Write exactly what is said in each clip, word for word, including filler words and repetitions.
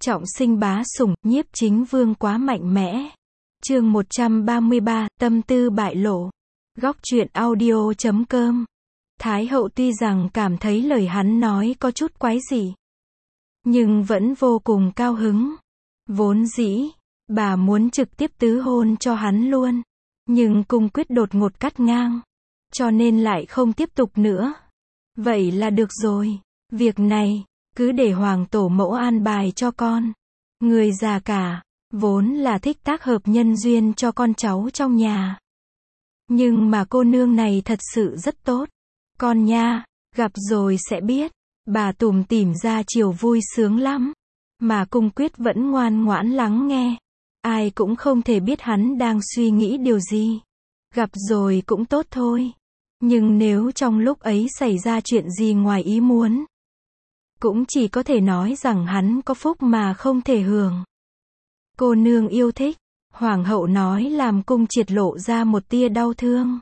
Trọng sinh bá sủng, nhiếp chính vương quá mạnh mẽ. Chương một trăm ba mươi ba, tâm tư bại lộ. Góc truyện audio chấm com. Thái hậu tuy rằng cảm thấy lời hắn nói có chút quái dị, nhưng vẫn vô cùng cao hứng. Vốn dĩ, bà muốn trực tiếp tứ hôn cho hắn luôn, nhưng cung quyết đột ngột cắt ngang, cho nên lại không tiếp tục nữa. Vậy là được rồi, việc này, cứ để hoàng tổ mẫu an bài cho con. Người già cả, vốn là thích tác hợp nhân duyên cho con cháu trong nhà. Nhưng mà cô nương này thật sự rất tốt. Con nha, gặp rồi sẽ biết. Bà tủm tỉm ra chiều vui sướng lắm. Mà cung quyết vẫn ngoan ngoãn lắng nghe. Ai cũng không thể biết hắn đang suy nghĩ điều gì. Gặp rồi cũng tốt thôi. Nhưng nếu trong lúc ấy xảy ra chuyện gì ngoài ý muốn, cũng chỉ có thể nói rằng hắn có phúc mà không thể hưởng. Cô nương yêu thích, hoàng hậu nói làm cung triệt lộ ra một tia đau thương.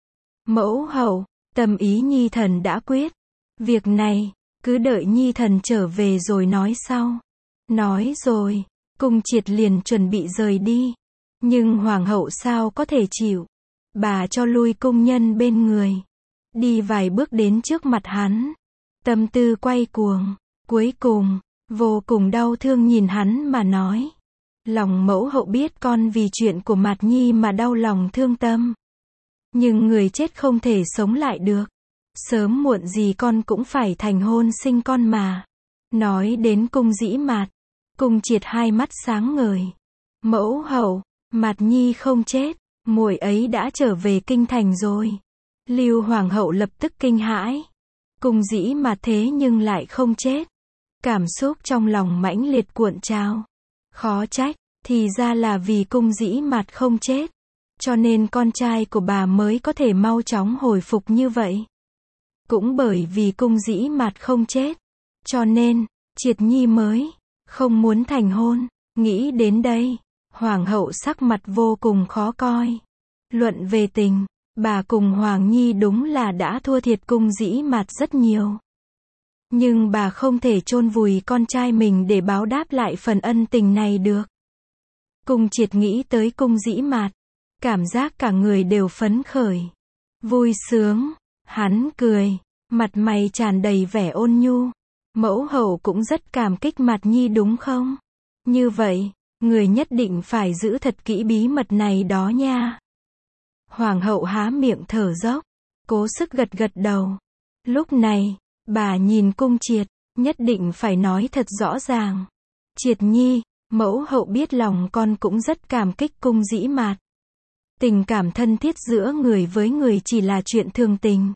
Mẫu hậu, tâm ý nhi thần đã quyết. Việc này, cứ đợi nhi thần trở về rồi nói sau. Nói rồi, cung triệt liền chuẩn bị rời đi. Nhưng hoàng hậu sao có thể chịu. Bà cho lui cung nhân bên người. Đi vài bước đến trước mặt hắn. Tâm tư quay cuồng. Cuối cùng, vô cùng đau thương nhìn hắn mà nói. Lòng mẫu hậu biết con vì chuyện của Mạt Nhi mà đau lòng thương tâm. Nhưng người chết không thể sống lại được. Sớm muộn gì con cũng phải thành hôn sinh con mà. Nói đến cung dĩ Mạt, cung triệt hai mắt sáng ngời. Mẫu hậu, Mạt Nhi không chết, muội ấy đã trở về kinh thành rồi. Lưu hoàng hậu lập tức kinh hãi. Cung dĩ Mạt thế nhưng lại không chết. Cảm xúc trong lòng mãnh liệt cuộn trào. Khó trách, thì ra là vì cung dĩ Mạt không chết. Cho nên con trai của bà mới có thể mau chóng hồi phục như vậy. Cũng bởi vì cung dĩ Mạt không chết. Cho nên, Triệt Nhi mới không muốn thành hôn. Nghĩ đến đây, hoàng hậu sắc mặt vô cùng khó coi. Luận về tình, bà cùng Hoàng Nhi đúng là đã thua thiệt cung dĩ Mạt rất nhiều. Nhưng bà không thể chôn vùi con trai mình để báo đáp lại phần ân tình này được. Cung triệt nghĩ tới cung dĩ Mạt, cảm giác cả người đều phấn khởi, vui sướng. Hắn cười, mặt mày tràn đầy vẻ ôn nhu. Mẫu hậu cũng rất cảm kích Mạt Nhi đúng không? Như vậy, người nhất định phải giữ thật kỹ bí mật này đó nha. Hoàng hậu há miệng thở dốc, cố sức gật gật đầu. Lúc này, bà nhìn cung triệt, nhất định phải nói thật rõ ràng. Triệt Nhi, mẫu hậu biết lòng con cũng rất cảm kích cung dĩ Mạt. Tình cảm thân thiết giữa người với người chỉ là chuyện thường tình.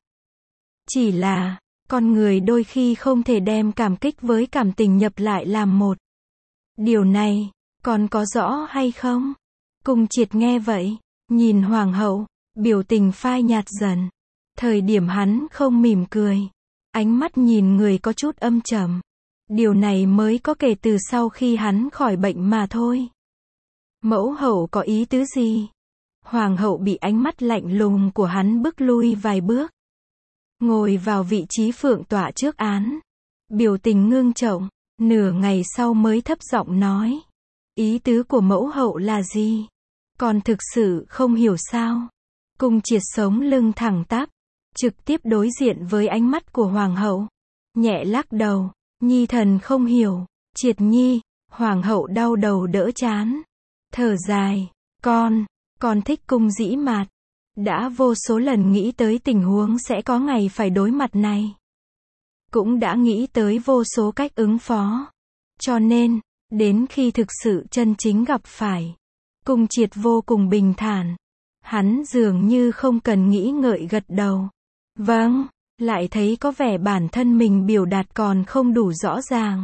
Chỉ là, con người đôi khi không thể đem cảm kích với cảm tình nhập lại làm một. Điều này, con có rõ hay không? Cung triệt nghe vậy, nhìn hoàng hậu, biểu tình phai nhạt dần. Thời điểm hắn không mỉm cười, ánh mắt nhìn người có chút âm trầm. Điều này mới có kể từ sau khi hắn khỏi bệnh mà thôi. Mẫu hậu có ý tứ gì? Hoàng hậu bị ánh mắt lạnh lùng của hắn bức lui vài bước. Ngồi vào vị trí phượng tọa trước án. Biểu tình ngưng trọng, nửa ngày sau mới thấp giọng nói. Ý tứ của mẫu hậu là gì? Còn thực sự không hiểu sao? Cung triệt sống lưng thẳng tắp, trực tiếp đối diện với ánh mắt của hoàng hậu. Nhẹ lắc đầu, Nhi thần không hiểu. Triệt Nhi, hoàng hậu đau đầu đỡ chán. Thở dài, con, con thích cung dĩ Mạt. Đã vô số lần nghĩ tới tình huống sẽ có ngày phải đối mặt này. Cũng đã nghĩ tới vô số cách ứng phó. Cho nên, đến khi thực sự chân chính gặp phải, cung triệt vô cùng bình thản. Hắn dường như không cần nghĩ ngợi gật đầu. Vâng, lại thấy có vẻ bản thân mình biểu đạt còn không đủ rõ ràng.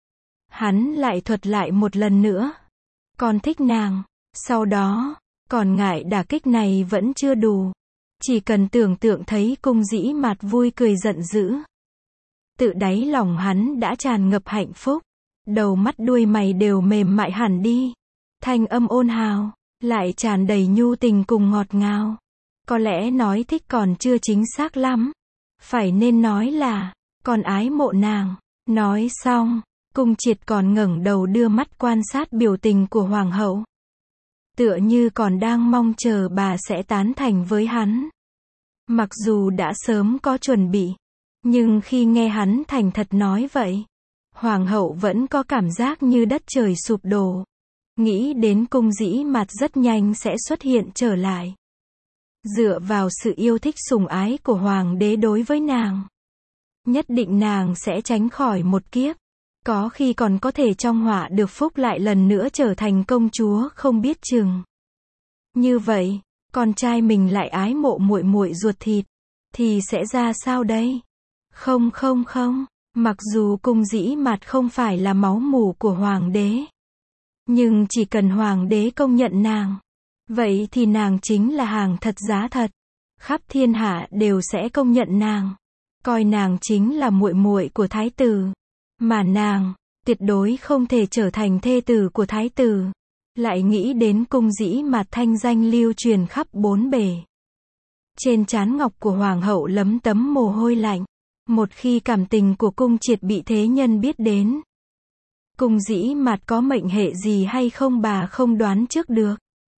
Hắn lại thuật lại một lần nữa. Con thích nàng. Sau đó, còn ngại đả kích này vẫn chưa đủ. Chỉ cần tưởng tượng thấy cung dĩ Mạt vui cười giận dữ. Tự đáy lòng hắn đã tràn ngập hạnh phúc. Đầu mắt đuôi mày đều mềm mại hẳn đi. Thanh âm ôn hào, lại tràn đầy nhu tình cùng ngọt ngào. Có lẽ nói thích còn chưa chính xác lắm. Phải nên nói là, con ái mộ nàng. Nói xong, Cung Triệt còn ngẩng đầu đưa mắt quan sát biểu tình của hoàng hậu. Tựa như còn đang mong chờ bà sẽ tán thành với hắn. Mặc dù đã sớm có chuẩn bị, nhưng khi nghe hắn thành thật nói vậy, hoàng hậu vẫn có cảm giác như đất trời sụp đổ. Nghĩ đến Cung Dĩ Mạt rất nhanh sẽ xuất hiện trở lại. Dựa vào sự yêu thích sủng ái của hoàng đế đối với nàng, nhất định nàng sẽ tránh khỏi một kiếp. Có khi còn có thể trong họa được phúc lại lần nữa trở thành công chúa không biết chừng. Như vậy, con trai mình lại ái mộ muội muội ruột thịt, thì sẽ ra sao đây? Không không không, mặc dù Cung Dĩ Mạt không phải là máu mủ của hoàng đế, nhưng chỉ cần hoàng đế công nhận nàng, vậy thì nàng chính là hàng thật giá thật. Khắp thiên hạ đều sẽ công nhận nàng, coi nàng chính là muội muội của thái tử. Mà nàng, tuyệt đối không thể trở thành thê tử của thái tử. Lại nghĩ đến Cung Dĩ Mạt thanh danh lưu truyền khắp bốn bể. Trên trán ngọc của hoàng hậu lấm tấm mồ hôi lạnh. Một khi cảm tình của Cung Triệt bị thế nhân biết đến, Cung Dĩ Mạt có mệnh hệ gì hay không bà không đoán trước được.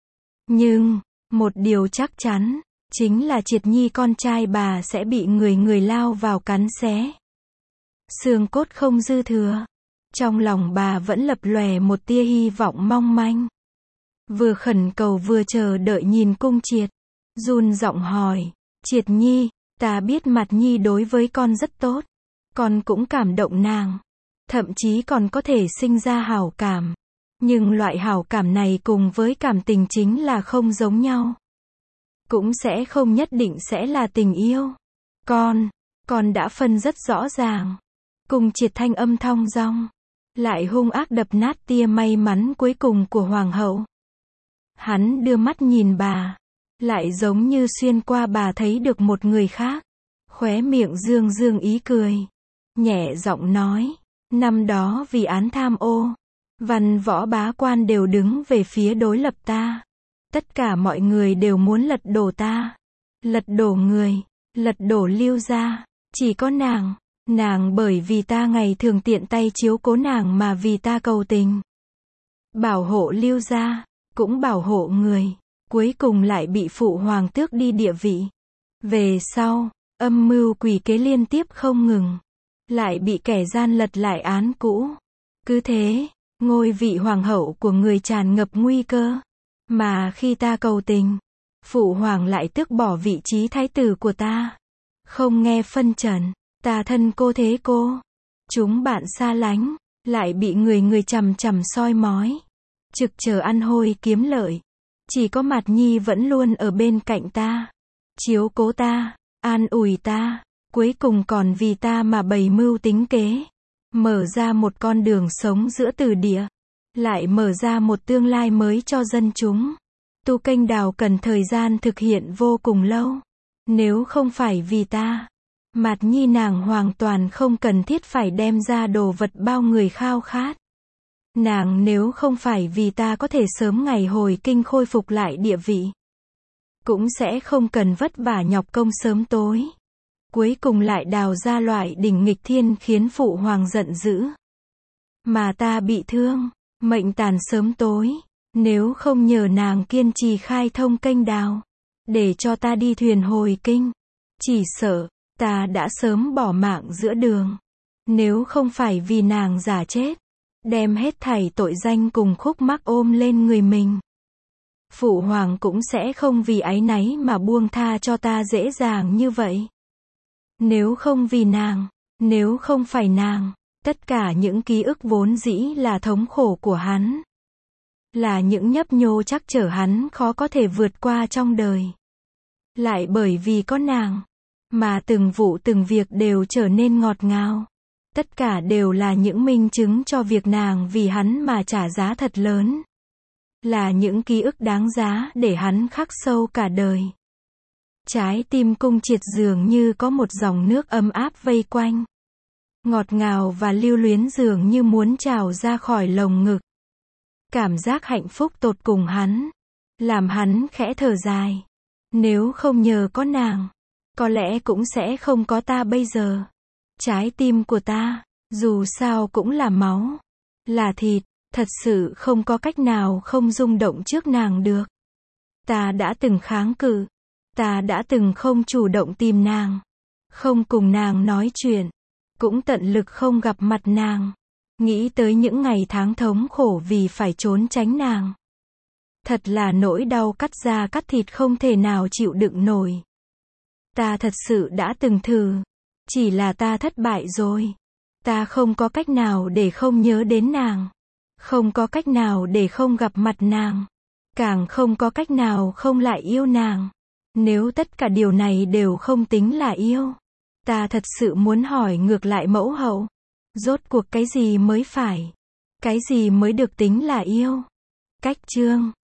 Nhưng, một điều chắc chắn, chính là Triệt Nhi con trai bà sẽ bị người người lao vào cắn xé. Xương cốt không dư thừa. Trong lòng bà vẫn lập lòe một tia hy vọng mong manh. Vừa khẩn cầu vừa chờ đợi nhìn Cung Triệt. Run giọng hỏi, Triệt Nhi, ta biết Mạt Nhi đối với con rất tốt. Con cũng cảm động nàng. Thậm chí còn có thể sinh ra hảo cảm. Nhưng loại hảo cảm này cùng với cảm tình chính là không giống nhau. Cũng sẽ không nhất định sẽ là tình yêu. Con, con đã phân rất rõ ràng. Cung Triệt thanh âm thong dong, lại hung ác đập nát tia may mắn cuối cùng của hoàng hậu. Hắn đưa mắt nhìn bà, lại giống như xuyên qua bà thấy được một người khác. Khóe miệng dương dương ý cười, nhẹ giọng nói, năm đó vì án tham ô, văn võ bá quan đều đứng về phía đối lập ta. Tất cả mọi người đều muốn lật đổ ta, lật đổ người, lật đổ Lưu gia. Chỉ có nàng, nàng bởi vì ta ngày thường tiện tay chiếu cố nàng mà vì ta cầu tình, bảo hộ Lưu gia, cũng bảo hộ người, cuối cùng lại bị phụ hoàng tước đi địa vị. Về sau, âm mưu quỷ kế liên tiếp không ngừng, lại bị kẻ gian lật lại án cũ. Cứ thế, ngôi vị hoàng hậu của người tràn ngập nguy cơ. Mà khi ta cầu tình, phụ hoàng lại tước bỏ vị trí thái tử của ta. Không nghe phân trần, ta thân cô thế cô, chúng bạn xa lánh, lại bị người người chằm chằm soi mói, trực chờ ăn hôi kiếm lợi. Chỉ có Mạt Nhi vẫn luôn ở bên cạnh ta, chiếu cố ta, an ủi ta, cuối cùng còn vì ta mà bày mưu tính kế, mở ra một con đường sống giữa từ địa, lại mở ra một tương lai mới cho dân chúng. Tu Kênh Đào cần thời gian thực hiện vô cùng lâu. Nếu không phải vì ta, Mạt Nhi nàng hoàn toàn không cần thiết phải đem ra đồ vật bao người khao khát. Nàng nếu không phải vì ta có thể sớm ngày hồi kinh khôi phục lại địa vị, cũng sẽ không cần vất vả nhọc công sớm tối. Cuối cùng lại đào ra loại đỉnh nghịch thiên khiến phụ hoàng giận dữ. Mà ta bị thương, mệnh tàn sớm tối, nếu không nhờ nàng kiên trì khai thông kênh đào, để cho ta đi thuyền hồi kinh, chỉ sợ, ta đã sớm bỏ mạng giữa đường. Nếu không phải vì nàng giả chết, đem hết thảy tội danh cùng khúc mắc ôm lên người mình, phụ hoàng cũng sẽ không vì áy náy mà buông tha cho ta dễ dàng như vậy. Nếu không vì nàng, nếu không phải nàng, tất cả những ký ức vốn dĩ là thống khổ của hắn, là những nhấp nhô trắc trở hắn khó có thể vượt qua trong đời, lại bởi vì có nàng, mà từng vụ từng việc đều trở nên ngọt ngào. Tất cả đều là những minh chứng cho việc nàng vì hắn mà trả giá thật lớn. Là những ký ức đáng giá để hắn khắc sâu cả đời. Trái tim Cung Triệt dường như có một dòng nước ấm áp vây quanh. Ngọt ngào và lưu luyến dường như muốn trào ra khỏi lồng ngực. Cảm giác hạnh phúc tột cùng hắn, làm hắn khẽ thở dài. Nếu không nhờ có nàng, có lẽ cũng sẽ không có ta bây giờ. Trái tim của ta, Dù sao cũng là máu, là thịt, thật sự không có cách nào không rung động trước nàng được. Ta đã từng kháng cự, ta đã từng không chủ động tìm nàng, không cùng nàng nói chuyện, cũng tận lực không gặp mặt nàng. Nghĩ tới những ngày tháng thống khổ vì phải trốn tránh nàng. Thật là nỗi đau cắt da cắt thịt không thể nào chịu đựng nổi. Ta thật sự đã từng thử, chỉ là ta thất bại rồi. Ta không có cách nào để không nhớ đến nàng, không có cách nào để không gặp mặt nàng, càng không có cách nào không lại yêu nàng. Nếu tất cả điều này đều không tính là yêu, ta thật sự muốn hỏi ngược lại mẫu hậu, rốt cuộc cái gì mới phải, cái gì mới được tính là yêu? Cách chương